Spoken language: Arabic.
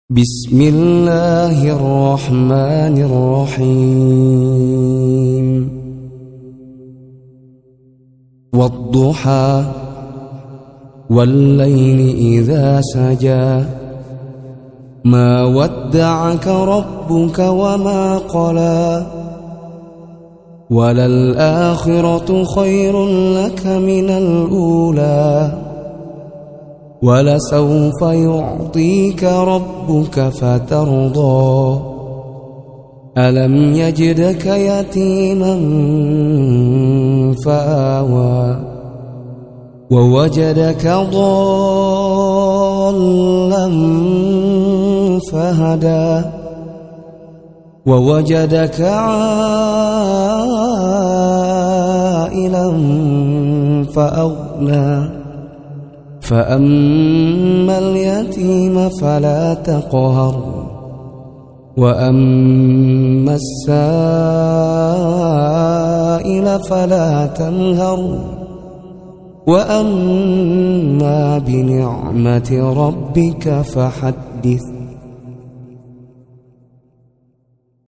بسم الله الرحمن الرحيم والضحى والليل إذا سجى ما ودعك ربك وما قلى وللآخرة خير لك من الأولى ولسوف يعطيك ربك فترضى ألم يجدك يتيما فآوى ووجدك ضالا فهدى ووجدك عائلا فأغنى فأما اليتيم فلا تقهر وأما السائل فلا تنهر وأما بنعمة ربك فحدث.